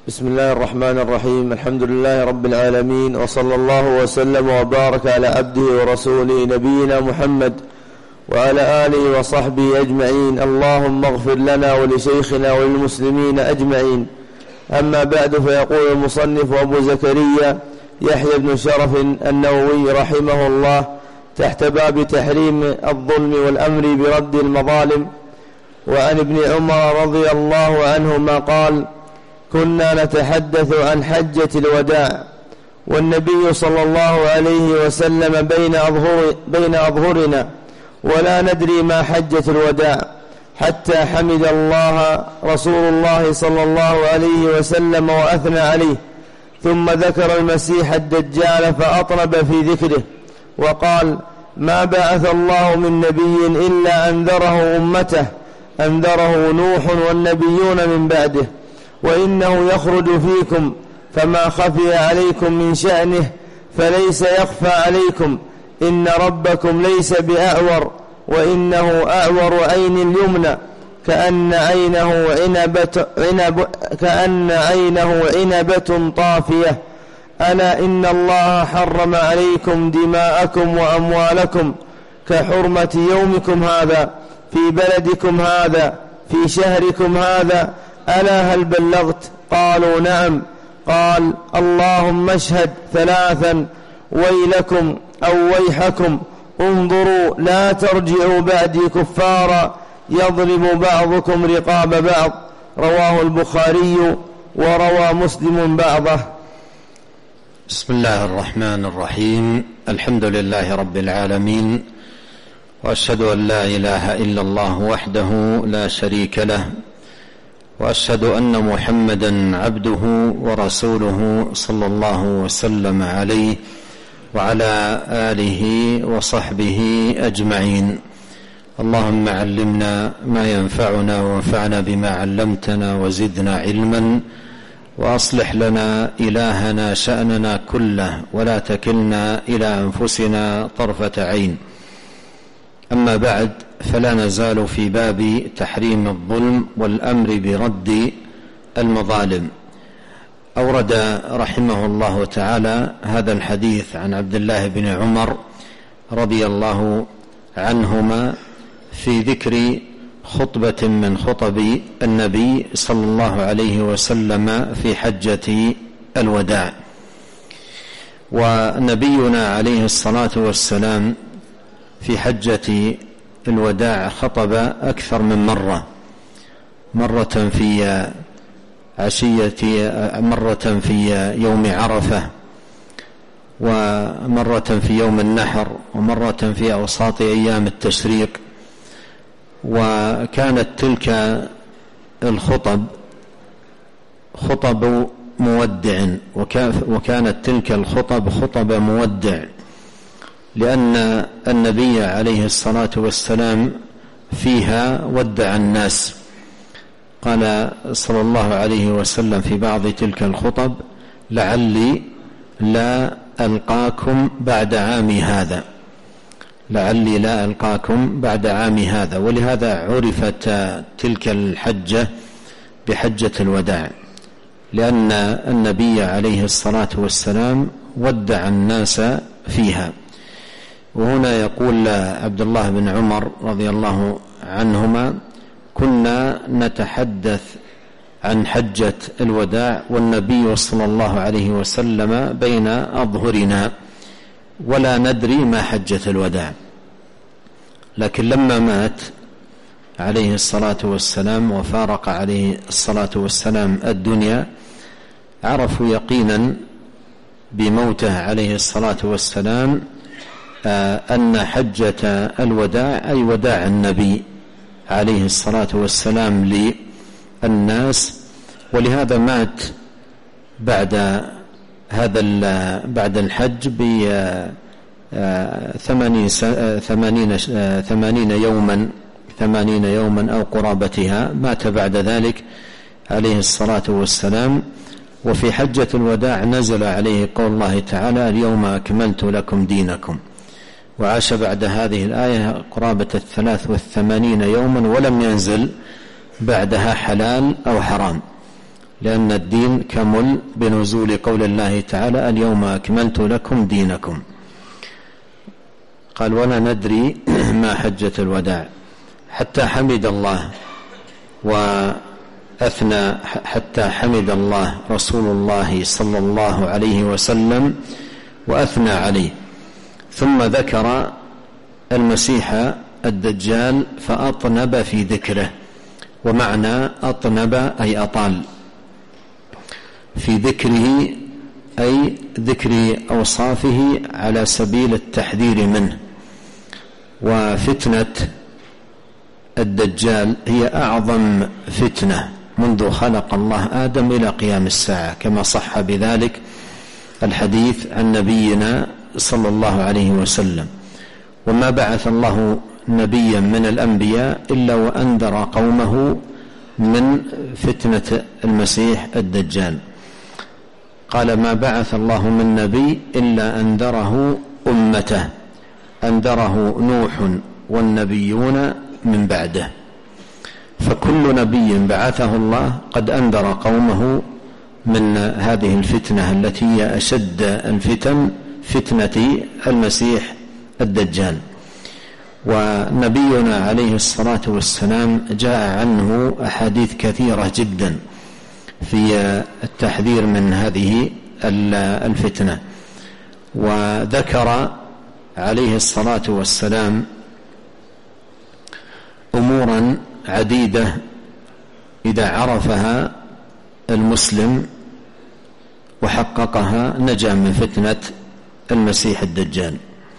بسم الله الرحمن الرحيم. الحمد لله رب العالمين، وصلى الله وسلم وبارك على عبده ورسوله نبينا محمد وعلى آله وصحبه أجمعين. اللهم اغفر لنا ولشيخنا وللمسلمين أجمعين. أما بعد، فيقول المصنف أبو زكريا يحيى بن شرف النووي رحمه الله تحت باب تحريم الظلم والأمر برد المظالم: وعن ابن عمر رضي الله عنهما قال: كنا نتحدث عن حجة الوداع والنبي صلى الله عليه وسلم بين أظهرنا ولا ندري ما حجة الوداع، حتى حمد الله رسول الله صلى الله عليه وسلم وأثنى عليه، ثم ذكر المسيح الدجال فأطرب في ذكره وقال: ما بعث الله من نبي إلا أنذره أمته، أنذره نوح والنبيون من بعده، وإنه يخرج فيكم، فما خفي عليكم من شأنه فليس يخفى عليكم، إن ربكم ليس بأعور، وإنه أعور عين اليمنى كأن عينه عنبة طافية. ألا إن الله حرم عليكم دماءكم وأموالكم كحرمة يومكم هذا في بلدكم هذا في شهركم هذا. ألا هل بلغت؟ قالوا: نعم. قال: اللهم اشهد ثلاثا: ويلكم أو ويحكم، انظروا لا ترجعوا بعدي كفارا يضرب بعضكم رقاب بعض. رواه البخاري وروى مسلم بعضه. بسم الله الرحمن الرحيم. الحمد لله رب العالمين، وأشهد أن لا إله إلا الله وحده لا شريك له، وأشهد أن محمدا عبده ورسوله صلى الله وسلم عليه وعلى آله وصحبه أجمعين. اللهم علمنا ما ينفعنا وانفعنا بما علمتنا وزدنا علما، وأصلح لنا إلهنا شأننا كله، ولا تكلنا إلى أنفسنا طرفة عين. أما بعد، فلا نزال في باب تحريم الظلم والأمر برد المظالم. أورد رحمه الله تعالى هذا الحديث عن عبد الله بن عمر رضي الله عنهما في ذكر خطبة من خطب النبي صلى الله عليه وسلم في حجة الوداع. ونبينا عليه الصلاة والسلام في حجة الوداع خطب أكثر من مرة في مرة في يوم عرفة، ومرة في يوم النحر، ومرة في أوساط أيام التشريق. وكانت تلك الخطب خطب مودع، وكانت تلك الخطب خطب مودع، لأن النبي عليه الصلاة والسلام فيها ودع الناس. قال صلى الله عليه وسلم في بعض تلك الخطب: لعلي لا ألقاكم بعد عامي هذا، لعلي لا ألقاكم بعد عامي هذا. ولهذا عرفت تلك الحجة بحجة الوداع، لأن النبي عليه الصلاة والسلام ودع الناس فيها. وهنا يقول عبد الله بن عمر رضي الله عنهما: كنا نتحدث عن حجة الوداع والنبي صلى الله عليه وسلم بين أظهرنا ولا ندري ما حجة الوداع. لكن لما مات عليه الصلاة والسلام وفارق عليه الصلاة والسلام الدنيا، عرفوا يقينا بموته عليه الصلاة والسلام أن حجة الوداع أي وداع النبي عليه الصلاة والسلام للناس. ولهذا مات بعد الحج ثمانين يوما أو قرابتها، مات بعد ذلك عليه الصلاة والسلام. وفي حجة الوداع نزل عليه قول الله تعالى: اليوم أكملت لكم دينكم. وعاش بعد هذه الآية قرابة 83 يوما، ولم ينزل بعدها حلال أو حرام. لأن الدين كمل بنزول قول الله تعالى اليوم أكملت لكم دينكم. قال ولا ندري ما حجة الوداع حتى حمد الله وأثنى، حتى حمد الله رسول الله صلى الله عليه وسلم وأثنى عليه، ثم ذكر المسيح الدجال فأطنب في ذكره. ومعنى أطنب أي أطال في ذكره، أي ذكر أوصافه على سبيل التحذير منه. وفتنة الدجال هي أعظم فتنة منذ خلق الله آدم إلى قيام الساعة، كما صح بذلك الحديث عن نبينا صلى الله عليه وسلم. وما بعث الله نبيا من الأنبياء إلا وأنذر قومه من فتنة المسيح الدجال. قال ما بعث الله من نبي إلا أنذره أمته، أنذره نوح والنبيون من بعده. فكل نبي بعثه الله قد أنذر قومه من هذه الفتنة التي هي أشد الفتن، فتنة المسيح الدجال. ونبينا عليه الصلاة والسلام جاء عنه أحاديث كثيرة جدا في التحذير من هذه الفتنة. وذكر عليه الصلاة والسلام أمورا عديدة إذا عرفها المسلم وحققها نجا من فتنة المسيح الدجال.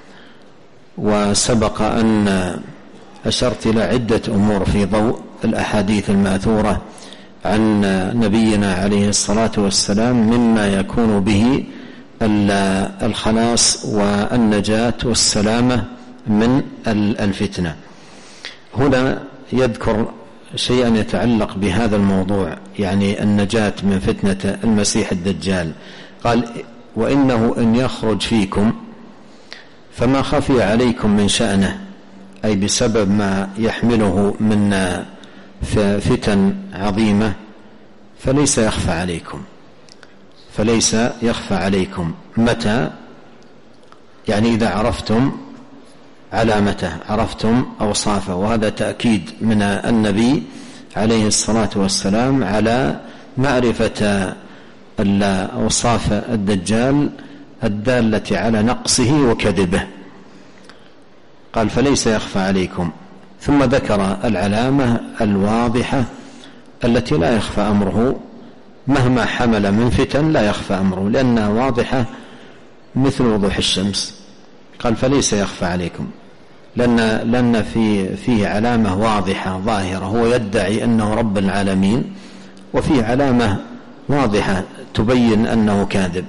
وسبق أن أشرت إلى عدة أمور في ضوء الأحاديث المأثورة عن نبينا عليه الصلاة والسلام مما يكون به الخلاص والنجاة والسلامة من الفتنة. هنا يذكر شيئا يتعلق بهذا الموضوع، يعني النجاة من فتنة المسيح الدجال. قال وإنه إن يخرج فيكم فما خفي عليكم من شأنه، أي بسبب ما يحمله من فتن عظيمة فليس يخفى عليكم، فليس يخفى عليكم. متى؟ يعني إذا عرفتم علامته، عرفتم أوصافه. وهذا تأكيد من النبي عليه الصلاة والسلام على معرفة أوصاف الدجال الدالة على نقصه وكذبه. قال فليس يخفى عليكم، ثم ذكر العلامة الواضحة التي لا يخفى أمره مهما حمل من فتن، لا يخفى أمره لأنها واضحة مثل وضوح الشمس. قال فليس يخفى عليكم لأن فيه علامة واضحة ظاهرة، هو يدعي أنه رب العالمين، وفيه علامة واضحة تبين أنه كاذب.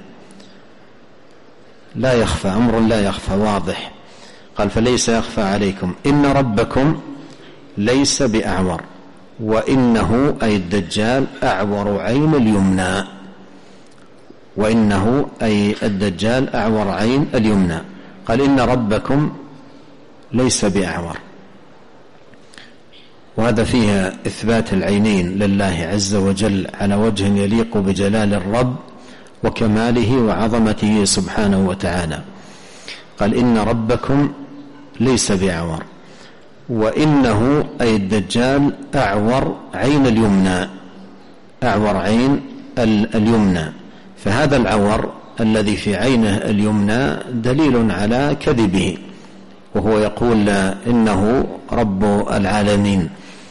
لا يخفى أمر، لا يخفى، واضح. قال فليس يخفى عليكم إن ربكم ليس بأعور، وإنه أي الدجال أعور عين اليمنى، وإنه أي الدجال أعور عين اليمنى. قال إن ربكم ليس بأعور، وهذا فيها إثبات العينين لله عز وجل على وجه يليق بجلال الرب وكماله وعظمته سبحانه وتعالى. قال إن ربكم ليس بأعور، وإنه أي الدجال أعور عين اليمنى، أعور عين اليمنى. فهذا العور الذي في عينه اليمنى دليل على كذبه، وهو يقول إنه رب العالمين.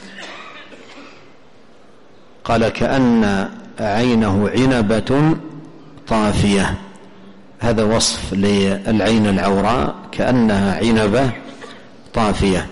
قال كأن عينه عنبة طافية، هذا وصف للعين العوراء كأنها عنبة طافية.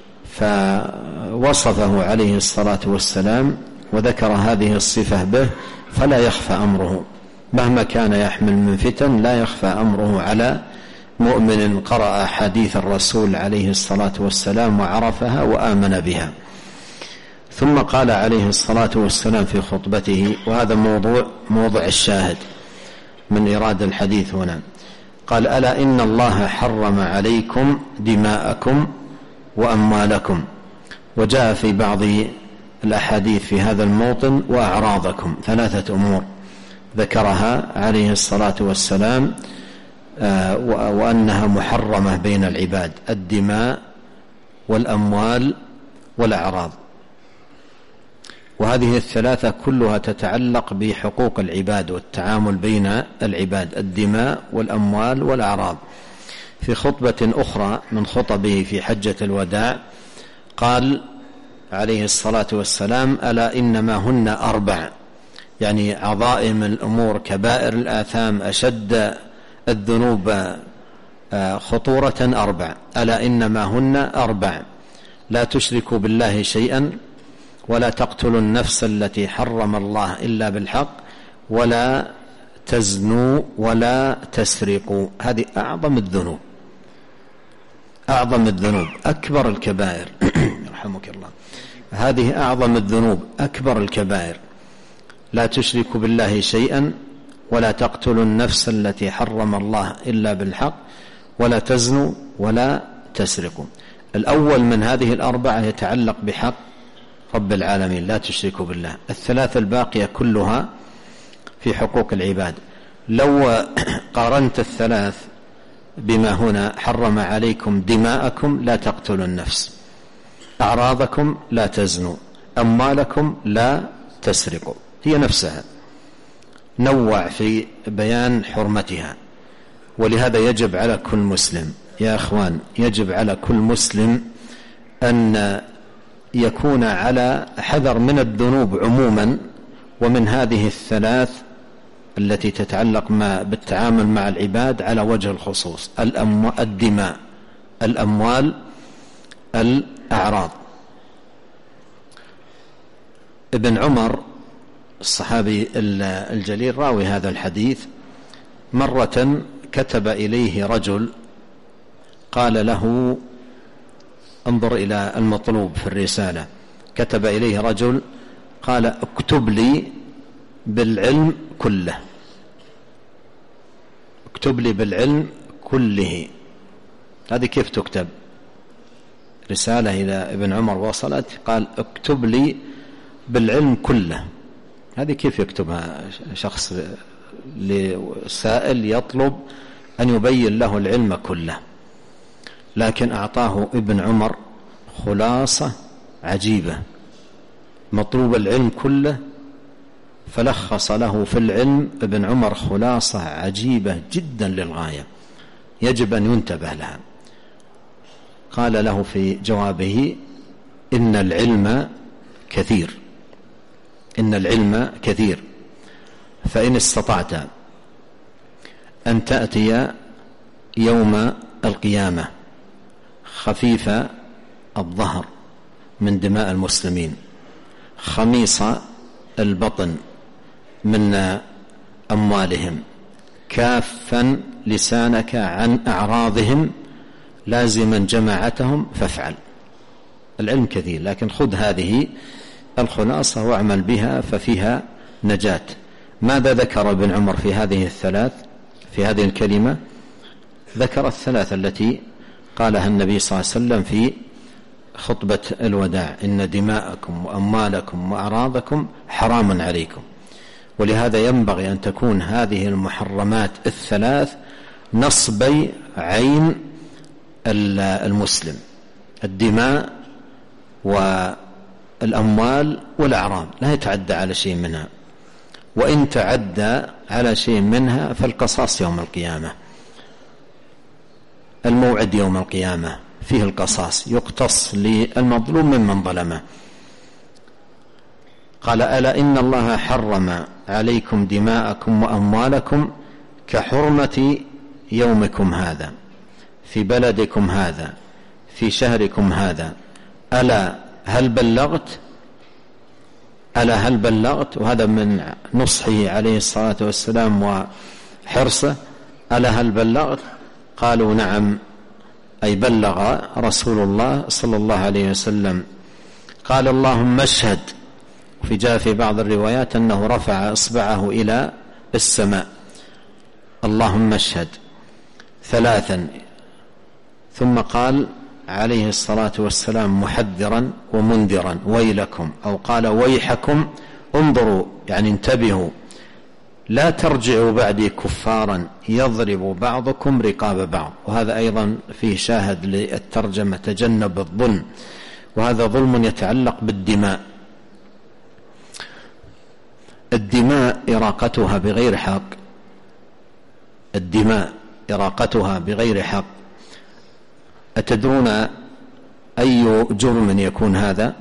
فوصفه عليه الصلاة والسلام وذكر هذه الصفة به، فلا يخفى أمره مهما كان يحمل من فتن، لا يخفى أمره على مؤمن قرأ حديث الرسول عليه الصلاة والسلام وعرفها وآمن بها. ثم قال عليه الصلاة والسلام في خطبته، وهذا موضع الشاهد من إيراد الحديث هنا، قال ألا إن الله حرم عليكم دماءكم وأموالكم. وجاء في بعض الأحاديث في هذا الموطن: وأعراضكم. 3 أمور ذكرها عليه الصلاة والسلام وأنها محرمة بين العباد: الدماء والأموال والأعراض. وهذه الثلاثة كلها تتعلق بحقوق العباد والتعامل بين العباد: الدماء والأموال والأعراض. في خطبة أخرى من خطبه في حجة الوداع قال عليه الصلاة والسلام: ألا إنما هن 4، يعني عظائم الأمور، كبائر الآثام، أشد الذنوب خطورة 4. ألا إنما هن 4: لا تشركوا بالله شيئا، ولا تقتلوا النفس التي حرم الله إلا بالحق، ولا تزنوا، ولا تسرقوا. هذه أعظم الذنوب، أعظم الذنوب، أكبر الكبائر. يرحمك الله. هذه أعظم الذنوب، أكبر الكبائر. لا تشركوا بالله شيئا، ولا تقتلوا النفس التي حرم الله إلا بالحق، ولا تزنوا، ولا تسرقوا. الأول من هذه ال4 يتعلق بحق رب العالمين: لا تشركوا بالله. ال3 الباقية كلها في حقوق العباد. لو قارنت ال3 بما هنا: حرم عليكم دماءكم، لا تقتلوا النفس، أعراضكم، لا تزنوا، أموالكم، لا تسرقوا، هي نفسها، نوع في بيان حرمتها. ولهذا يجب على كل مسلم يا أخوان، يجب على كل مسلم أن يكون على حذر من الذنوب عموما، ومن هذه ال3 التي تتعلق بالتعامل مع العباد على وجه الخصوص: الدماء، الأموال، الأعراض. ابن عمر الصحابي الجليل راوي هذا الحديث مرة كتب إليه رجل قال له: انظر إلى المطلوب في الرسالة. كتب إليه رجل قال: اكتب لي بالعلم كله، اكتب لي بالعلم كله. هذه كيف تكتب؟ رسالة إلى ابن عمر وصلت، قال: اكتب لي بالعلم كله. هذه كيف يكتبها شخص لسائل يطلب أن يبين له العلم كله؟ لكن أعطاه ابن عمر خلاصة عجيبة: مطلوب العلم كله، فلخص له في العلم ابن عمر خلاصة عجيبة جدا للغاية، يجب أن ينتبه لها. قال له في جوابه: إن العلم كثير، إن العلم كثير، فإن استطعت أن تأتي يوم القيامة خفيف الظهر من دماء المسلمين، خميص البطن من أموالهم، كافا لسانك عن أعراضهم، لازما جماعتهم، فافعل. العلم كثير، لكن خذ هذه الخلاصة واعمل بها ففيها نجاة. ماذا ذكر ابن عمر في هذه ال3 في هذه الكلمة؟ ذكر ال3 التي قالها النبي صلى الله عليه وسلم في خطبة الوداع: إن دماءكم وأموالكم وأعراضكم حرام عليكم. ولهذا ينبغي أن تكون هذه المحرمات ال3 نصبي عين المسلم: الدماء والأموال والأعراض، لا يتعدى على شيء منها، وإن تعدى على شيء منها فالقصاص يوم القيامة. الموعد يوم القيامة فيه القصاص، يقتص للمظلوم ممن ظلمه. قال: ألا إن الله حرم عليكم دماءكم وأموالكم كحرمة يومكم هذا في بلدكم هذا في شهركم هذا. ألا هل بلغت؟ ألا هل بلغت؟ وهذا من نصحه عليه الصلاة والسلام وحرصه: ألا هل بلغت؟ قالوا: نعم، أي بلغ رسول الله صلى الله عليه وسلم. قال: اللهم اشهد. جاء في بعض الروايات أنه رفع إصبعه إلى السماء: اللهم اشهد 3. ثم قال عليه الصلاة والسلام محذرا ومنذرا: ويلكم، أو قال: ويحكم، انظروا، يعني انتبهوا، لا ترجعوا بعدي كفارا يضرب بعضكم رقاب بعض. وهذا أيضا فيه شاهد للترجمة: تجنب الظلم، وهذا ظلم يتعلق بالدماء. الدماء إراقتها بغير حق، الدماء إراقتها بغير حق. أتدرون أي جرم يكون هذا؟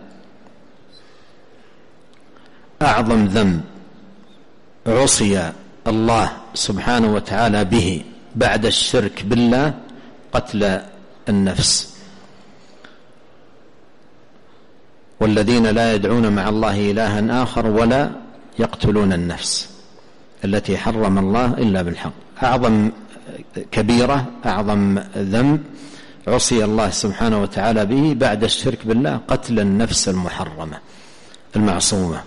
أعظم ذنب عصي الله سبحانه وتعالى به بعد الشرك بالله قتل النفس. والذين لا يدعون مع الله إلها آخر ولا يقتلون النفس التي حرم الله إلا بالحق. أعظم كبيرة، أعظم ذنب عصي الله سبحانه وتعالى به بعد الشرك بالله قتل النفس المحرمة المعصومة.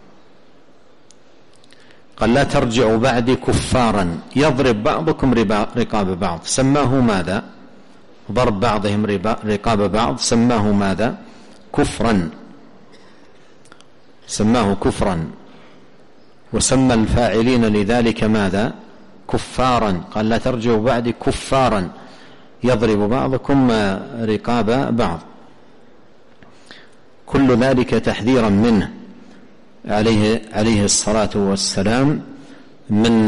قال: لا ترجعوا بعدي كفارا يضرب بعضكم رقاب بعض. سماه ماذا؟ ضرب بعضهم رقاب بعض سماه ماذا؟ كفرا، سماه كفرا. وسمى الفاعلين لذلك ماذا؟ كفارا. قال: لا ترجعوا بعدي كفارا يضرب بعضكم رقاب بعض. كل ذلك تحذيرا منه عليه الصلاة والسلام من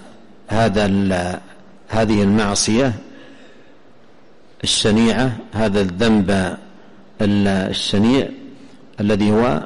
هذه المعصية الشنيعة، هذا الذنب الشنيع الذي هو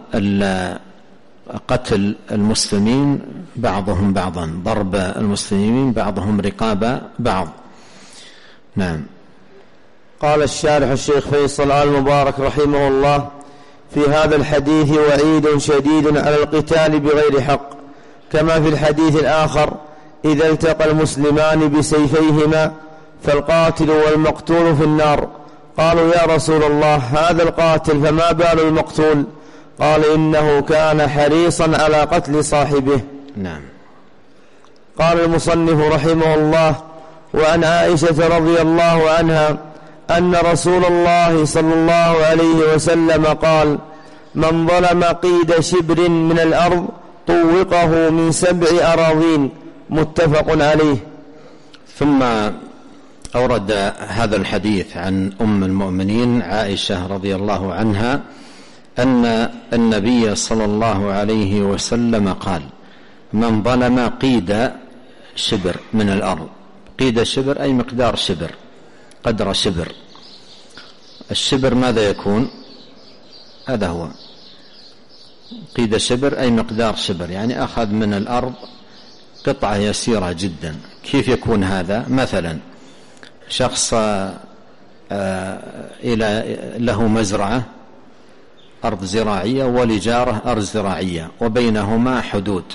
قتل المسلمين بعضهم بعضا، ضرب المسلمين بعضهم رقاب بعض. نعم. قال الشارح الشيخ فيصل آل مبارك رحمه الله: في هذا الحديث وعيد شديد على القتال بغير حق، كما في الحديث الآخر: إذا التقى المسلمان بسيفيهما فالقاتل والمقتول في النار. قالوا: يا رسول الله، هذا القاتل فما بال المقتول؟ قال: إنه كان حريصا على قتل صاحبه. نعم. قال المصنف رحمه الله: وعن عائشة رضي الله عنها أن رسول الله صلى الله عليه وسلم قال: من ظلم قيد شبر من الأرض طوقه من 7 أراضين. متفق عليه. ثم أورد هذا الحديث عن أم المؤمنين عائشة رضي الله عنها أن النبي صلى الله عليه وسلم قال: من ظلم قيد شبر من الأرض. قيد شبر أي مقدار شبر، قدر شبر. الشبر ماذا يكون؟ هذا هو قيد شبر، أي مقدار شبر، يعني أخذ من الأرض قطعة يسيرة جدا. كيف يكون هذا؟ مثلا شخص له مزرعة أرض زراعية ولجاره أرض زراعية وبينهما حدود،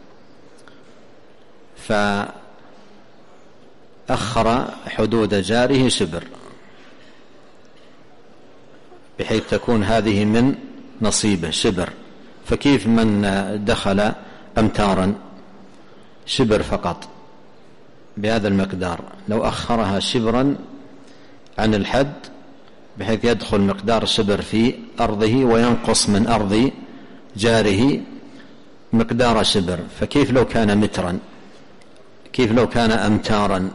فأخر حدود جاره شبر بحيث تكون هذه من نصيبه شبر. فكيف من دخل أمتارا شبر فقط بهذا المقدار؟ لو أخرها شبرا عن الحد بحيث يدخل مقدار شبر في أرضه وينقص من أرض جاره مقدار شبر، فكيف لو كان مترا؟ كيف لو كان أمتارا؟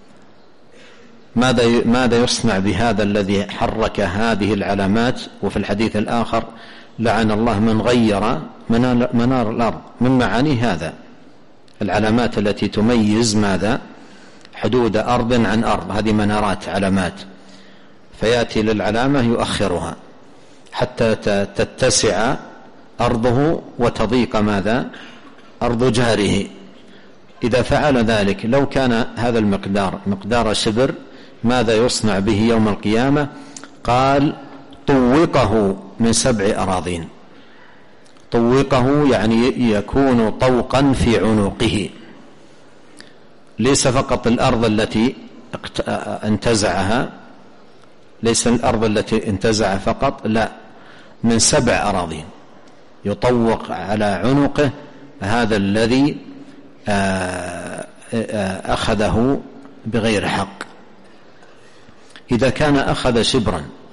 ماذا يصنع بهذا الذي حرك هذه العلامات؟ وفي الحديث الآخر: لعن الله من غير منار الأرض. من معاني هذا العلامات التي تميز ماذا؟ حدود أرض عن أرض، هذه منارات، علامات، فيأتي للعلامة يؤخرها حتى تتسع أرضه وتضيق ماذا؟ أرض جاره. إذا فعل ذلك لو كان هذا المقدار مقدار شبر ماذا يصنع به يوم القيامة؟ قال: طوقه من 7 أراضين. طوقه يعني يكون طوقا في عنقه، ليس فقط الأرض التي انتزعها، ليس الأرض التي انتزع فقط، لا، من 7 أراضين يطوق على عنقه هذا الذي أخذه بغير حق. إذا كان أخذ شبرا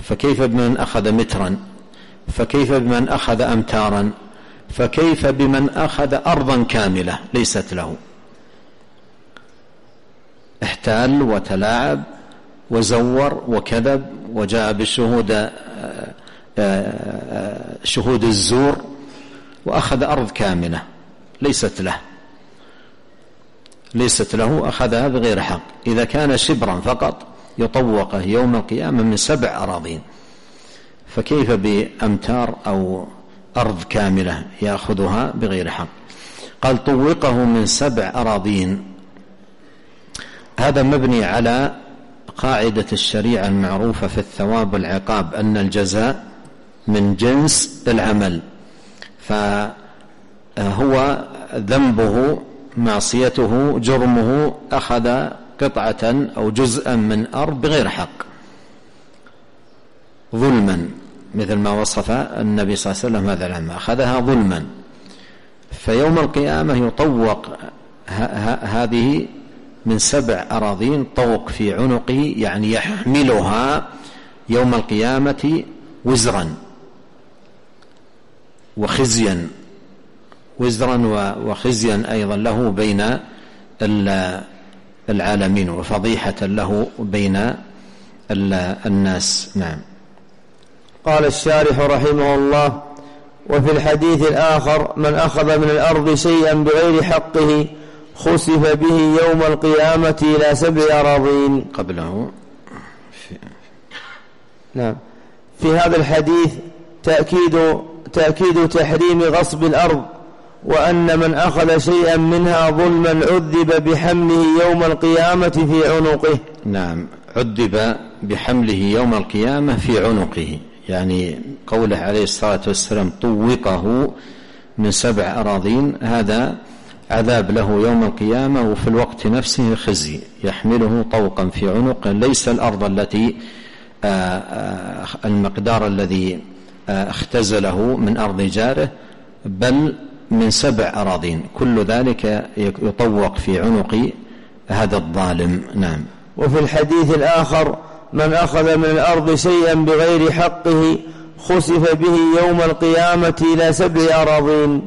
فكيف بمن أخذ مترا؟ فكيف بمن أخذ أمتارا؟ فكيف بمن أخذ أرضا كاملة ليست له؟ احتال وتلاعب وزور وكذب وجاء بالشهود شهود الزور وأخذ أرض كاملة ليست له، أخذها بغير حق. إذا كان شبرا فقط يطوقه يوم القيامة من 7 أراضين، فكيف بأمتار أو أرض كاملة يأخذها بغير حق؟ قال طوقه من 7 أراضين. هذا مبني على قاعدة الشريعة المعروفة في الثواب والعقاب أن الجزاء من جنس العمل، فهو ذنبه معصيته جرمه أخذ قطعة أو جزءا من أرض بغير حق ظلما، مثل ما وصف النبي صلى الله عليه وسلم هذا العمل، أخذها ظلما. فيوم القيامة يطوق هذه من 7 أراضين طوق في عنقه، يعني يحملها يوم القيامة وزرا وخزيا، وخزيا أيضا له بين العالمين وفضيحة له بين الناس. نعم. قال الشارح رحمه الله: وفي الحديث الآخر: من أخذ من الأرض شيئا بغير حقه خسف به يوم القيامة إلى 7 أراضين. قبله نعم. في هذا الحديث تأكيد تحريم غصب الأرض، وأن من أخذ شيئا منها ظلما عذب بحمله يوم القيامة في عنقه. نعم، عذب بحمله يوم القيامة في عنقه، يعني قوله عليه الصلاة والسلام طوقه من 7 أراضين، هذا عذاب له يوم القيامة، وفي الوقت نفسه خزي يحمله طوقا في عنقه، ليس الأرض التي المقدار الذي اختزله من أرض جاره، بل من 7 أراضين، كل ذلك يطوق في عنق هذا الظالم. نعم. وفي الحديث الآخر: من أخذ من الأرض شيئا بغير حقه خسف به يوم القيامة إلى 7 أراضين.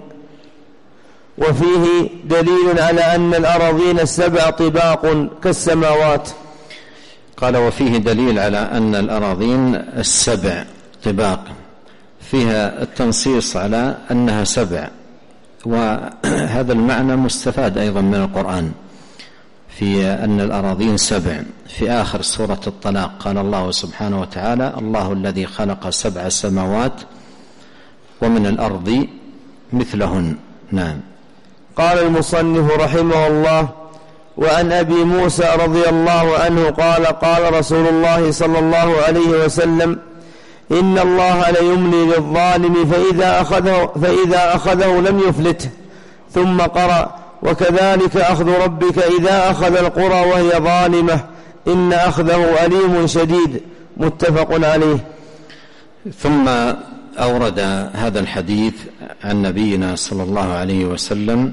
وفيه دليل على أن الأراضين 7 طباق كالسماوات. قال: وفيه دليل على أن الأراضين 7 طباق، فيها التنصيص على أنها 7، وهذا المعنى مستفاد أيضا من القرآن في أن الأراضين 7. في آخر سورة الطلاق قال الله سبحانه وتعالى: الله الذي خلق 7 سماوات ومن الأرض مثلهن. نعم. قال المصنف رحمه الله: وعن أبي موسى رضي الله عنه قال: قال رسول الله صلى الله عليه وسلم: إن الله ليملي للظالم فإذا أخذه لم يفلته. ثم قرأ: وكذلك أخذ ربك إذا أخذ القرى وهي ظالمة إن أخذه أليم شديد. متفق عليه. ثم أورد هذا الحديث عن نبينا صلى الله عليه وسلم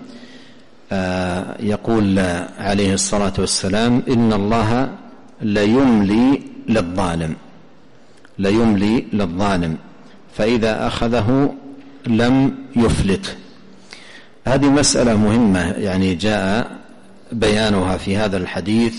يقول عليه الصلاة والسلام: إن الله ليملي للظالم فإذا أخذه لم يفلت. هذه مسألة مهمة، يعني جاء بيانها في هذا الحديث،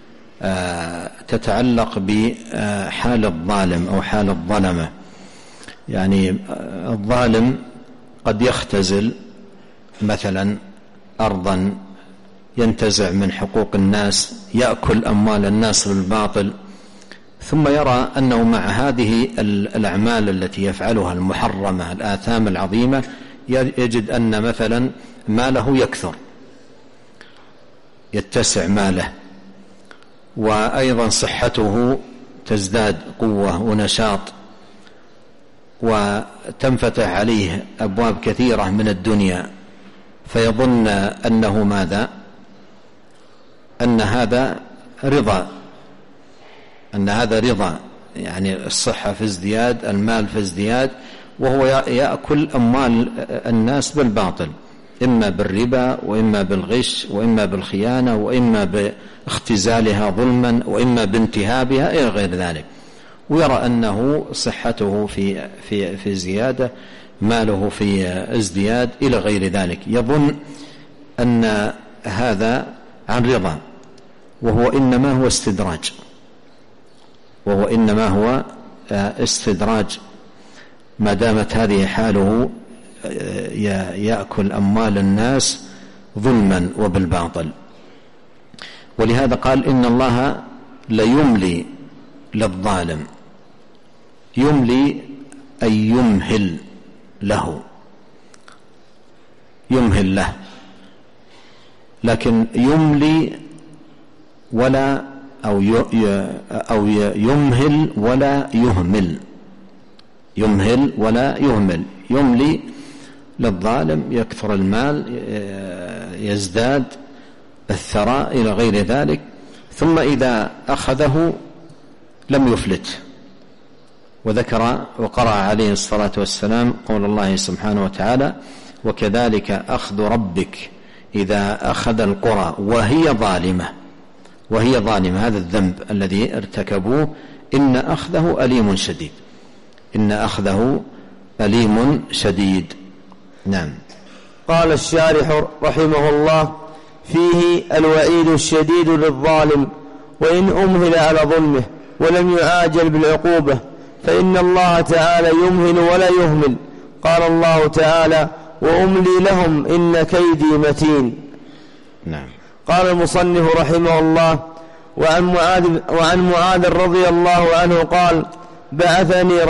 تتعلق بحال الظالم أو حال الظلمة. يعني الظالم قد يختزل مثلا أرضا، ينتزع من حقوق الناس، يأكل أموال الناس بالباطل، ثم يرى أنه مع هذه الأعمال التي يفعلها المحرمة، الآثام العظيمة، يجد أن مثلا ماله يكثر، يتسع ماله، وأيضا صحته تزداد قوة ونشاط، وتنفتح عليه أبواب كثيرة من الدنيا، فيظن أنه ماذا؟ أن هذا رضا، يعني الصحة في ازدياد، المال في ازدياد، وهو يأكل أموال الناس بالباطل، إما بالربا، وإما بالغش، وإما بالخيانة، وإما باختزالها ظلما، وإما بانتهابها إلى غير ذلك. ويرى أنه صحته في زيادة، ماله في ازدياد إلى غير ذلك، يظن أن هذا عن رضا، وهو إنما هو استدراج، ما دامت هذه حاله يأكل أموال الناس ظلما وبالباطل. ولهذا قال إن الله ليملي للظالم، يملي أي يمهل له، لكن يملي ولا أو يمهل ولا يهمل، يملي للظالم يكثر المال، يزداد الثراء إلى غير ذلك، ثم إذا أخذه لم يفلت. وذكر وقرأ عليه الصلاة والسلام قول الله سبحانه وتعالى: وكذلك أخذ ربك إذا أخذ القرى وهي ظالمة، هذا الذنب الذي ارتكبوه إن أخذه أليم شديد. نعم. قال الشارح رحمه الله: فيه الوعيد الشديد للظالم وإن أمهل على ظلمه ولم يعاجل بالعقوبة، فإن الله تعالى يمهل ولا يهمل. قال الله تعالى: وأملي لهم إن كيدي متين. نعم. قال المصنف رحمه الله: وعن معاذ رضي الله عنه قال: بعثني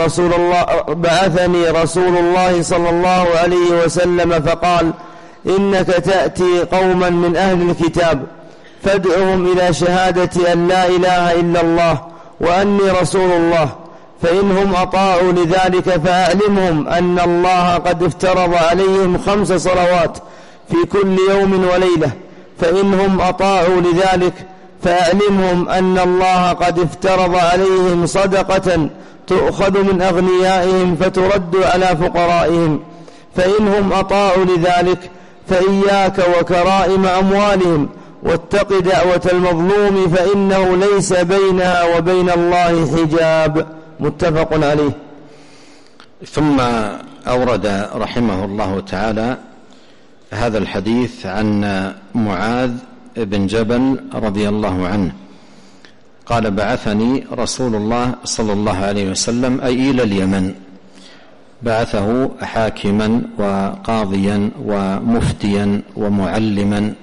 رسول الله صلى الله عليه وسلم فقال: إنك تأتي قوما من أهل الكتاب فادعهم إلى شهادة أن لا إله إلا الله وأني رسول الله، فإنهم أطاعوا لذلك فأعلمهم أن الله قد افترض عليهم 5 صلوات في كل يوم وليلة، فإنهم أطاعوا لذلك فأعلمهم أن الله قد افترض عليهم صدقة تؤخذ من أغنيائهم فترد على فقرائهم، فإنهم أطاعوا لذلك فإياك وكرائم أموالهم، واتق دعوة المظلوم فإنه ليس بينها وبين الله حجاب. متفق عليه. ثم أورد رحمه الله تعالى هذا الحديث عن معاذ بن جبل رضي الله عنه قال: بعثني رسول الله صلى الله عليه وسلم، أي إلى اليمن، بعثه حاكما وقاضيا ومفتيا ومعلما،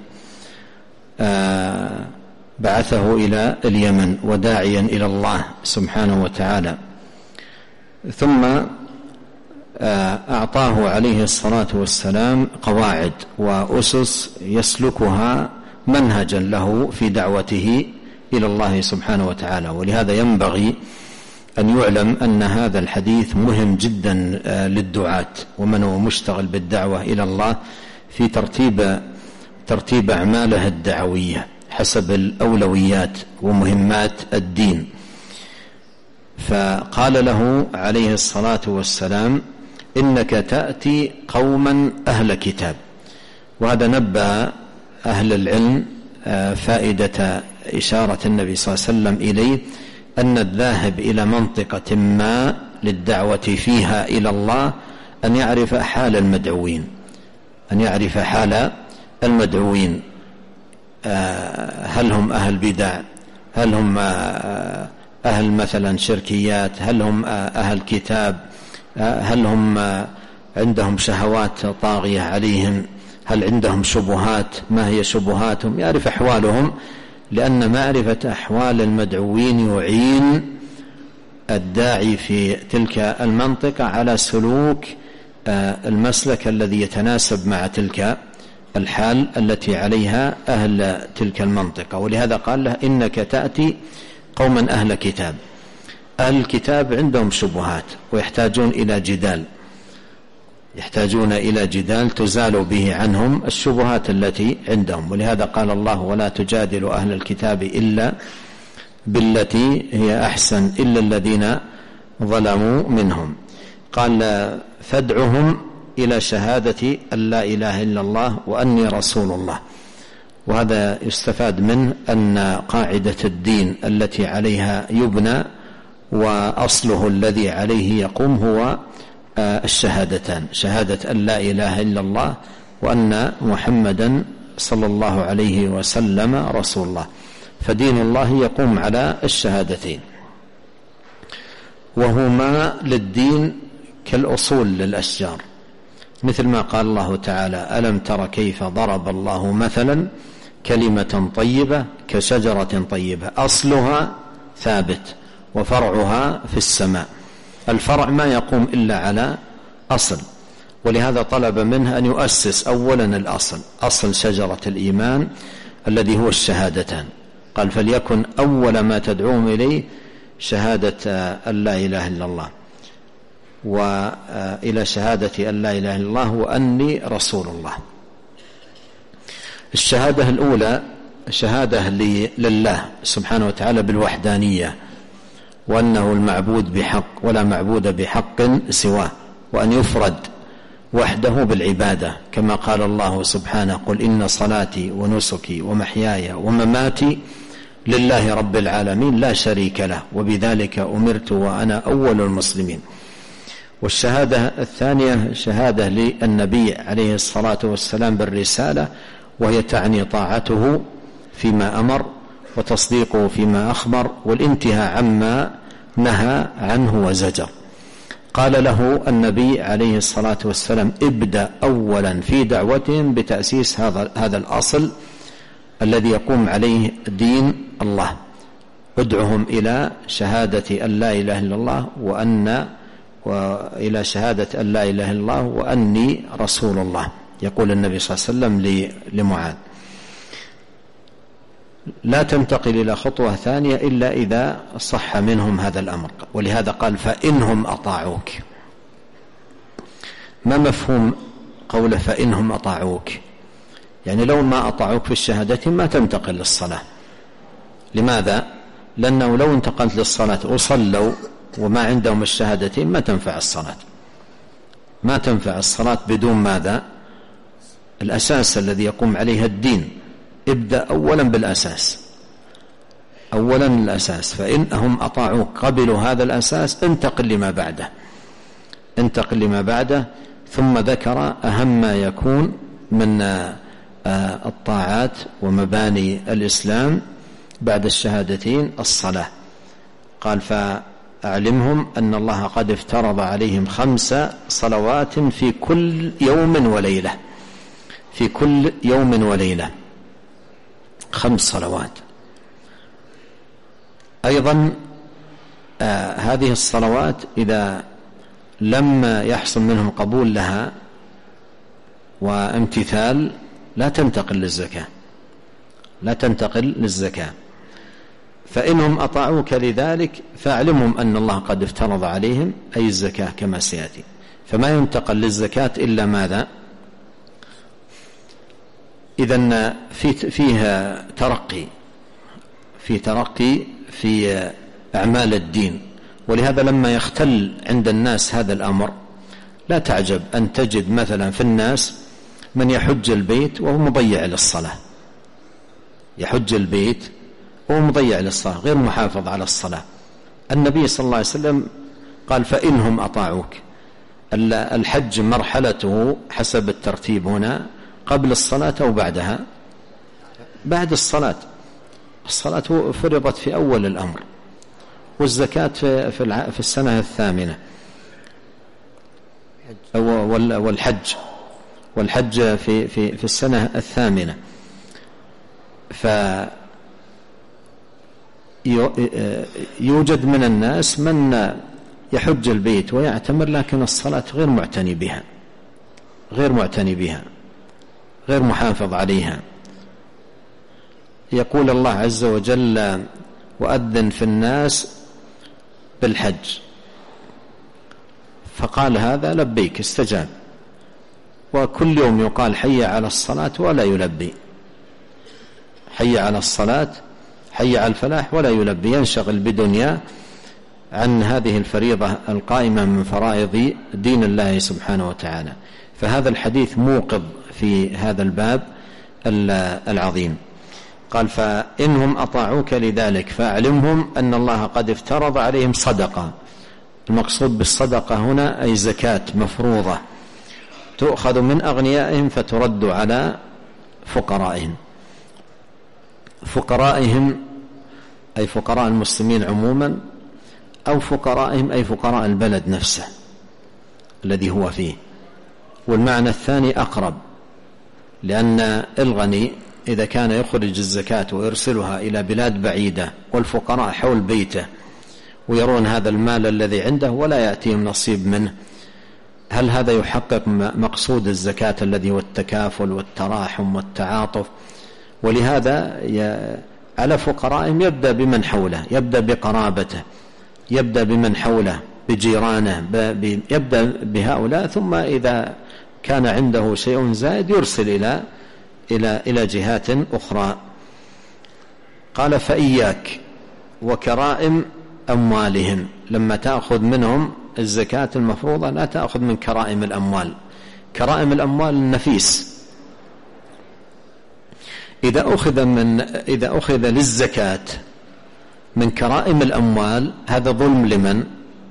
بعثه إلى اليمن وداعيا إلى الله سبحانه وتعالى، ثم أعطاه عليه الصلاة والسلام قواعد وأسس يسلكها منهجا له في دعوته إلى الله سبحانه وتعالى. ولهذا ينبغي أن يعلم أن هذا الحديث مهم جدا للدعاة ومن هو مشتغل بالدعوة إلى الله في ترتيب أعماله الدعوية حسب الأولويات ومهمات الدين. فقال له عليه الصلاة والسلام: إنك تأتي قوما أهل كتاب. وهذا نبه أهل العلم فائدة إشارة النبي صلى الله عليه وسلم إليه، أن الذاهب إلى منطقة ما للدعوة فيها إلى الله أن يعرف حال المدعوين، هل هم أهل بدع، هل هم أهل مثلا شركيات، هل هم أهل كتاب، هل هم عندهم شهوات طاغية عليهم، هل عندهم شبهات، ما هي شبهاتهم، يعرف أحوالهم، لأن معرفة أحوال المدعوين يعين الداعي في تلك المنطقة على سلوك المسلك الذي يتناسب مع تلك الحال التي عليها أهل تلك المنطقة. ولهذا قال له: إنك تأتي قوما أهل كتاب. أهل الكتاب عندهم شبهات ويحتاجون إلى جدال تزال به عنهم الشبهات التي عندهم. ولهذا قال الله: ولا تجادلوا أهل الكتاب إلا بالتي هي أحسن إلا الذين ظلموا منهم. قال: فادعهم إلى شهادة أن لا إله إلا الله وأني رسول الله. وهذا يستفاد منه أن قاعدة الدين التي عليها يبنى وأصله الذي عليه يقوم هو الشهادتان، شهادة أن لا إله إلا الله وأن محمدا صلى الله عليه وسلم رسول الله. فدين الله يقوم على الشهادتين، وهما للدين كالأصول للأشجار، مثل ما قال الله تعالى: ألم تر كيف ضرب الله مثلا كلمة طيبة كشجرة طيبة أصلها ثابت وفرعها في السماء. الفرع ما يقوم إلا على أصل، ولهذا طلب منه أن يؤسس أولا الأصل، أصل شجرة الإيمان الذي هو الشهادتان. قال: فليكن أول ما تدعوهم إليه شهادة أن لا إله إلا الله، وإلى شهادة أن لا إله إلا الله وأني رسول الله. الشهادة الأولى شهادة لله سبحانه وتعالى بالوحدانية، وأنه المعبود بحق ولا معبود بحق سواه، وأن يفرد وحده بالعبادة، كما قال الله سبحانه: قل إن صلاتي ونسكي ومحياي ومماتي لله رب العالمين لا شريك له وبذلك أمرت وأنا أول المسلمين. والشهادة الثانية شهادة للنبي عليه الصلاة والسلام بالرسالة، وهي تعني طاعته فيما أمر وتصديقه فيما أخبر والانتهاء عما نهى عنه وزجر. قال له النبي عليه الصلاة والسلام: ابدأ أولا في دعوتهم بتأسيس هذا الأصل الذي يقوم عليه دين الله، ادعهم إلى شهادة أن لا إله إلا الله وإلى شهادة أن لا إله إلا الله وأني رسول الله. يقول النبي صلى الله عليه وسلم لمعاذ: لا تنتقل إلى خطوة ثانية إلا إذا صح منهم هذا الأمر. ولهذا قال: فإنهم أطاعوك. ما مفهوم قوله فإنهم أطاعوك؟ يعني لو ما أطاعوك في الشهادة ما تنتقل للصلاة. لماذا؟ لأنه لو انتقلت للصلاة وصلوا وما عندهم الشهادتين ما تنفع الصلاة، ما تنفع الصلاة بدون ماذا؟ الأساس الذي يقوم عليها الدين. ابدأ أولا بالأساس، أولا الأساس. فإنهم أطاعوك، قبلوا هذا الأساس، انتقل لما بعده، انتقل لما بعده. ثم ذكر أهم ما يكون من الطاعات ومباني الإسلام بعد الشهادتين الصلاة. قال: فأعلمهم أن الله قد افترض عليهم 5 صلوات في كل يوم وليلة، في كل يوم وليلة 5 صلوات. أيضا هذه الصلوات إذا لم يحصل منهم قبول لها وامتثال لا تنتقل للزكاة، لا تنتقل للزكاة. فإنهم أطاعوك لذلك فاعلمهم أن الله قد افترض عليهم أي الزكاة كما سيأتي. فما ينتقل للزكاة إلا ماذا؟ إذن فيها ترقي، في ترقي في أعمال الدين. ولهذا لما يختل عند الناس هذا الأمر لا تعجب أن تجد مثلا في الناس من يحج البيت وهو مضيع للصلاة، يحج البيت وهو مضيع للصلاة، غير محافظ على الصلاة. النبي صلى الله عليه وسلم قال: فإنهم أطاعوك. الحج مرحلته حسب الترتيب هنا قبل الصلاة أو بعدها؟ بعد الصلاة. الصلاة فرضت في أول الأمر، والزكاة في السنة 8، والحج في السنة 8. فيوجد من الناس من يحج البيت ويعتمر لكن الصلاة غير معتني بها، غير معتني بها، غير محافظ عليها. يقول الله عز وجل: وأذن في الناس بالحج. فقال هذا لبيك، استجاب. وكل يوم يقال حي على الصلاة ولا يلبي، حي على الصلاة، حي على الفلاح ولا يلبي، ينشغل بدنيا عن هذه الفريضة القائمة من فرائض دين الله سبحانه وتعالى. فهذا الحديث موقظ في هذا الباب العظيم. قال فإنهم أطاعوك لذلك فأعلمهم أن الله قد افترض عليهم صدقة. المقصود بالصدقة هنا أي زكاة مفروضة تؤخذ من أغنيائهم فترد على فقرائهم. فقرائهم أي فقراء المسلمين عموما، أو فقرائهم أي فقراء البلد نفسه الذي هو فيه. والمعنى الثاني أقرب، لأن الغني إذا كان يخرج الزكاة ويرسلها إلى بلاد بعيدة والفقراء حول بيته ويرون هذا المال الذي عنده ولا يأتيهم نصيب منه، هل هذا يحقق مقصود الزكاة الذي هو التكافل والتراحم والتعاطف؟ ولهذا على فقرائهم يبدأ بمن حوله، يبدأ بقرابته، يبدأ بمن حوله بجيرانه، يبدأ بهؤلاء، ثم إذا كان عنده شيء زائد يرسل إلى جهات أخرى. قال فإياك وكرائم أموالهم، لما تأخذ منهم الزكاة المفروضة لا تأخذ من كرائم الأموال. كرائم الأموال النفيس، إذا أخذ للزكاة من كرائم الأموال هذا ظلم لمن؟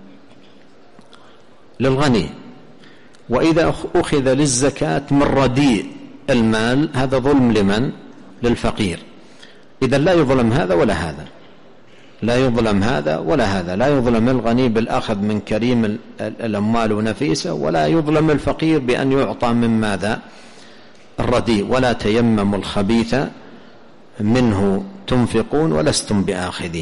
للغني. وإذا أخذ للزكاة من رديء المال هذا ظلم لمن؟ للفقير. إذا لا يظلم هذا ولا هذا، لا يظلم هذا ولا هذا، لا يظلم الغني بالأخذ من كريم الأموال ونفيسه، ولا يظلم الفقير بأن يعطى من ماذا؟ الرديء. ولا تيمموا الخبيث منه تنفقون ولستم بآخذيه.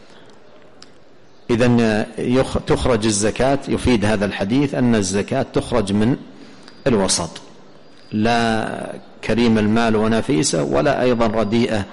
إذن تخرج الزكاة، يفيد هذا الحديث أن الزكاة تخرج من الوسط، لا كريم المال ونفيسه ولا أيضا رديئة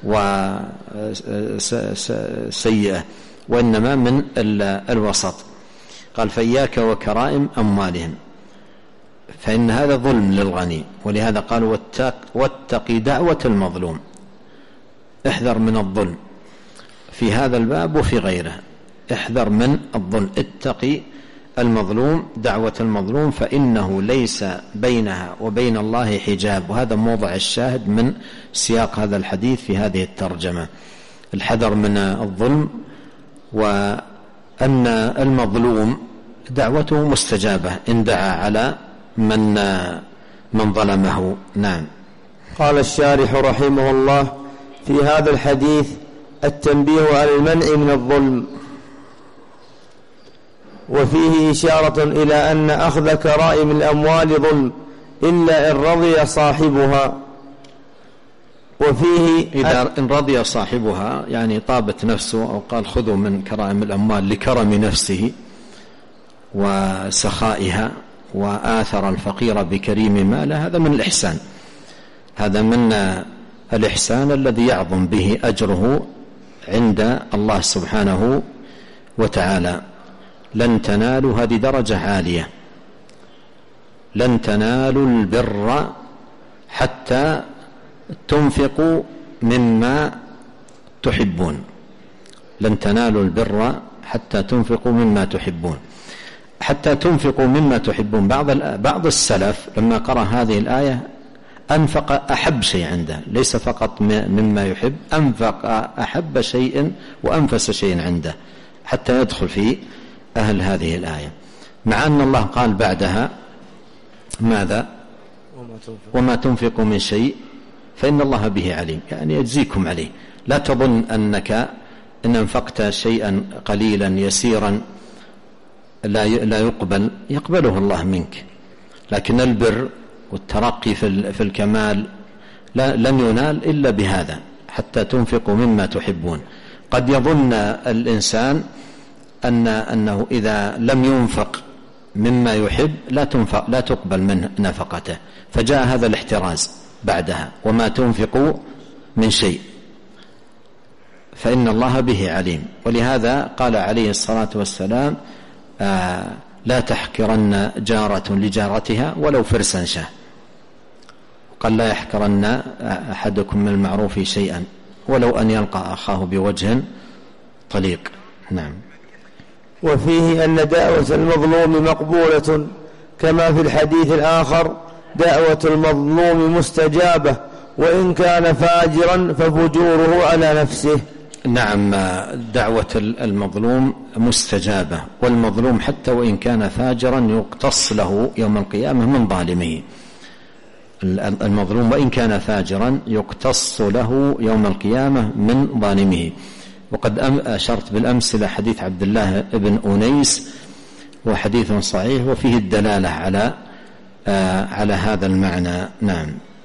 وسيئة، وإنما من الوسط. قال فإياك وكرائم أموالهم، فإن هذا ظلم للغني. ولهذا قال واتقي دعوة المظلوم، احذر من الظلم في هذا الباب وفي غيره، احذر من الظلم، اتقي المظلوم، دعوة المظلوم، فإنه ليس بينها وبين الله حجاب. وهذا موضع الشاهد من سياق هذا الحديث في هذه الترجمة، الحذر من الظلم، وأن المظلوم دعوته مستجابة إن دعا على من ظلمه. نعم. قال الشارح رحمه الله في هذا الحديث التنبيه على المنع من الظلم، وفيه إشارة إلى أن أخذ كرائم الأموال ظلم إلا إن رضي صاحبها. وفيه إذا إن رضي صاحبها يعني طابت نفسه، أو قال خذوا من كرائم الأموال لكرم نفسه وسخائها وآثر الفقير بكريم ماله، هذا من الإحسان، هذا من الإحسان الذي يعظم به أجره عند الله سبحانه وتعالى. لن تنالوا، هذه درجة عالية، لن تنالوا البر حتى تنفقوا مما تحبون، لن تنالوا البر حتى تنفقوا مما تحبون، حتى تنفقوا مما تحبون. بعض السلف لما قرأ هذه الآية أنفق أحب شيء عنده، ليس فقط مما يحب، أنفق أحب شيء وأنفس شيء عنده حتى يدخل في أهل هذه الآية، مع أن الله قال بعدها ماذا؟ وما تنفقوا من شيء فإن الله به عليم، يعني يجزيكم عليه. لا تظن أنك إن أنفقت شيئا قليلا يسيرا لا يقبله الله منك، لكن البر والترقي في الكمال لن ينال إلا بهذا، حتى تنفقوا مما تحبون. قد يظن الإنسان أنه إذا لم ينفق مما يحب لا تقبل منه نفقته، فجاء هذا الاحتراز بعدها وما تنفقوا من شيء فإن الله به عليم. ولهذا قال عليه الصلاة والسلام لا تحقرن جارة لجارتها ولو فرسا شاه، قال لا يحقرن أحدكم من المعروف شيئا ولو أن يلقى أخاه بوجه طليق. نعم. وفيه أن دعوة المظلوم مقبولة، كما في الحديث الآخر دعوة المظلوم مستجابة وإن كان فاجرا ففجوره على نفسه. نعم، دعوة المظلوم مستجابة، والمظلوم حتى وإن كان فاجرا يقتص له يوم القيامة من ظالمه. المظلوم وإن كان فاجرا يقتص له يوم القيامة من ظالمه. وقد أشرت بالأمس إلى حديث عبد الله بن أنيس، وحديث صحيح وفيه الدلالة على هذا المعنى. نعم.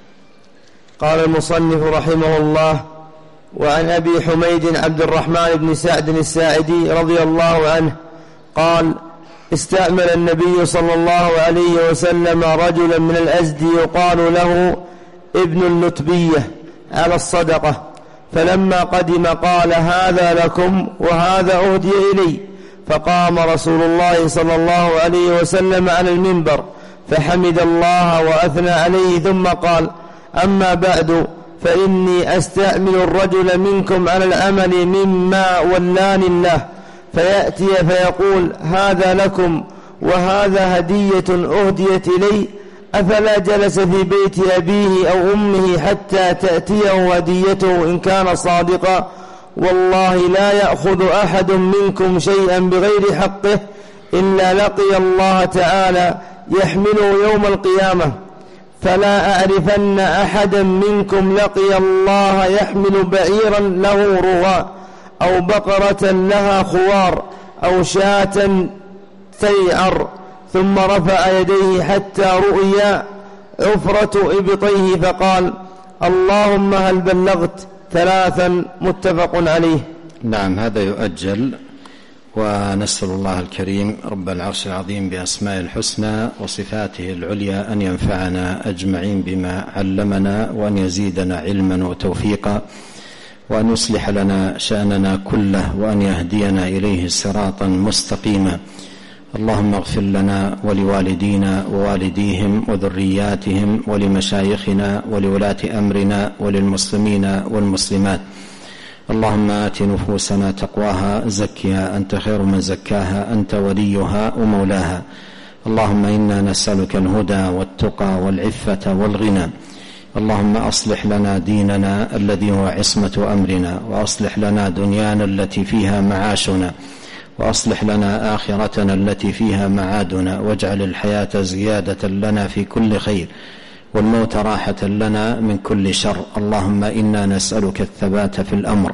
قال المصنف رحمه الله: وعن أبي حميد عبد الرحمن بن سعد الساعدي رضي الله عنه قال: استعمل النبي صلى الله عليه وسلم رجلا من الأزد يقال له ابن اللتبية على الصدقة، فلما قدم قال: هذا لكم وهذا أهدي إلي. فقام رسول الله صلى الله عليه وسلم على المنبر فحمد الله وأثنى عليه، ثم قال: أما بعد، فإني أستعمل الرجل منكم على العمل مما ولاني الله، فيأتي فيقول: هذا لكم وهذا هدية أهديت إلي، أفلا جلس في بيت أبيه أو أمه حتى تأتيه هديته إن كان صادقا؟ والله لا يأخذ أحد منكم شيئا بغير حقه إلا لقي الله تعالى يحمله يوم القيامة، فلا أعرفن أحدا منكم لقي الله يحمل بعيرا له رغاء أو بقرة لها خوار أو شاة تيعر ثم رفع يديه حتى رؤيا عفرة إبطيه فقال: اللهم هل بلغت؟ 3. متفق عليه. نعم، هذا يؤجل، ونسأل الله الكريم رب العرش العظيم بأسماء الحسنى وصفاته العليا أن ينفعنا أجمعين بما علمنا، وأن يزيدنا علما وتوفيقا، وأن يصلح لنا شأننا كله، وأن يهدينا إليه صراطا مستقيما. اللهم اغفر لنا ولوالدينا ووالديهم وذرياتهم ولمشايخنا ولولاة أمرنا وللمسلمين والمسلمات. اللهم آت نفوسنا تقواها، زكها أنت خير من زكاها، أنت وليها ومولاها. اللهم إنا نسألك الهدى والتقى والعفة والغنى. اللهم أصلح لنا ديننا الذي هو عصمة أمرنا، وأصلح لنا دنيانا التي فيها معاشنا، وأصلح لنا آخرتنا التي فيها معادنا، واجعل الحياة زيادة لنا في كل خير، والموت راحة لنا من كل شر. اللهم إنا نسألك الثبات في الأمر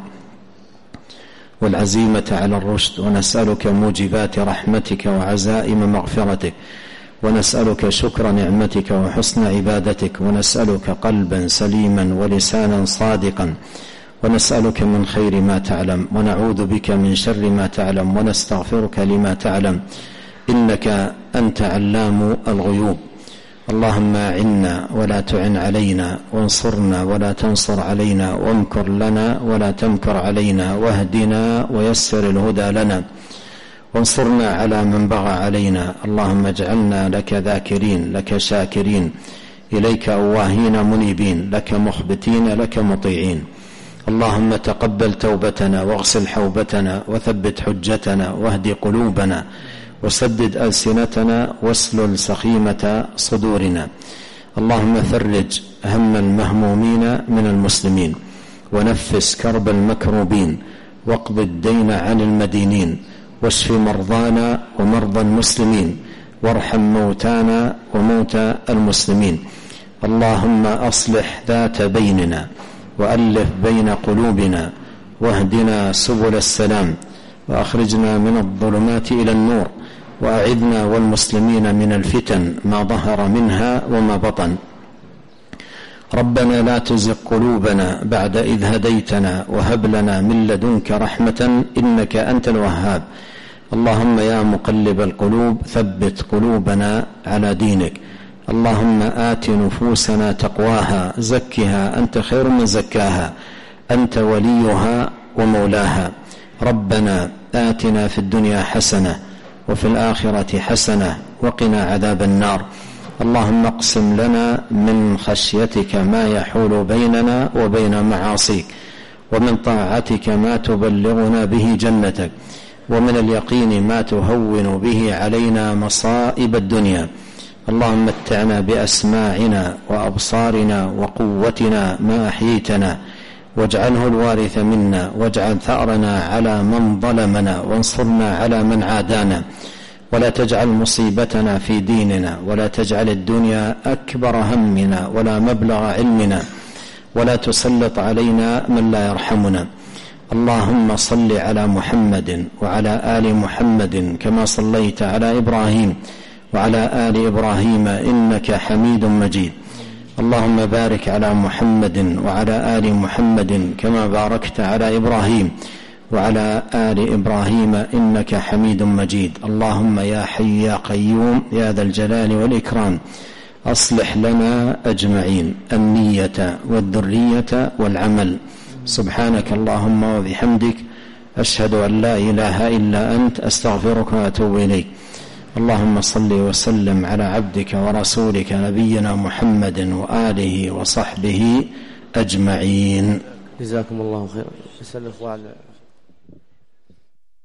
والعزيمة على الرشد، ونسألك موجبات رحمتك وعزائم مغفرتك، ونسألك شكر نعمتك وحسن عبادتك، ونسألك قلبا سليما ولسانا صادقا، ونسألك من خير ما تعلم، ونعوذ بك من شر ما تعلم، ونستغفرك لما تعلم، إنك أنت علام الغيوب. اللهم أعنا ولا تعن علينا، وانصرنا ولا تنصر علينا، وامكر لنا ولا تمكر علينا، واهدنا ويسر الهدى لنا، وانصرنا على من بغى علينا. اللهم اجعلنا لك ذاكرين، لك شاكرين، إليك أواهين منيبين، لك مخبتين، لك مطيعين. اللهم تقبل توبتنا، واغسل حوبتنا، وثبت حجتنا، واهد قلوبنا، وسدد ألسنتنا، واسلل سخيمة صدورنا. اللهم فرج هم المهمومين من المسلمين، ونفس كرب المكروبين، واقض الدين عن المدينين، واشف مرضانا ومرضى المسلمين، وارحم موتانا وموتى المسلمين. اللهم أصلح ذات بيننا، وألف بين قلوبنا، واهدنا سبل السلام، وأخرجنا من الظلمات إلى النور، وأعذنا والمسلمين من الفتن ما ظهر منها وما بطن. ربنا لا تزغ قلوبنا بعد إذ هديتنا، وهب لنا من لدنك رحمة إنك أنت الوهاب. اللهم يا مقلب القلوب ثبت قلوبنا على دينك. اللهم آت نفوسنا تقواها، زكها أنت خير من زكاها، أنت وليها ومولاها. ربنا آتنا في الدنيا حسنة وفي الآخرة حسنة وقنا عذاب النار. اللهم اقسم لنا من خشيتك ما يحول بيننا وبين معاصيك، ومن طاعتك ما تبلغنا به جنتك، ومن اليقين ما تهون به علينا مصائب الدنيا. اللهم متعنا بأسماعنا وأبصارنا وقوتنا ما أحييتنا، واجعله الوارث منا، واجعل ثأرنا على من ظلمنا، وانصرنا على من عادانا، ولا تجعل مصيبتنا في ديننا، ولا تجعل الدنيا أكبر همنا ولا مبلغ علمنا، ولا تسلط علينا من لا يرحمنا. اللهم صل على محمد وعلى آل محمد كما صليت على إبراهيم وعلى آل إبراهيم إنك حميد مجيد. اللهم بارك على محمد وعلى آل محمد كما باركت على إبراهيم وعلى آل إبراهيم إنك حميد مجيد. اللهم يا حي يا قيوم يا ذا الجلال والإكرام أصلح لنا أجمعين النية والذرية والعمل. سبحانك اللهم وبحمدك أشهد أن لا إله إلا أنت أستغفرك وأتوب إليك. اللهم صل وسلم على عبدك ورسولك نبينا محمد وآله وصحبه أجمعين. جزاكم الله خيرا.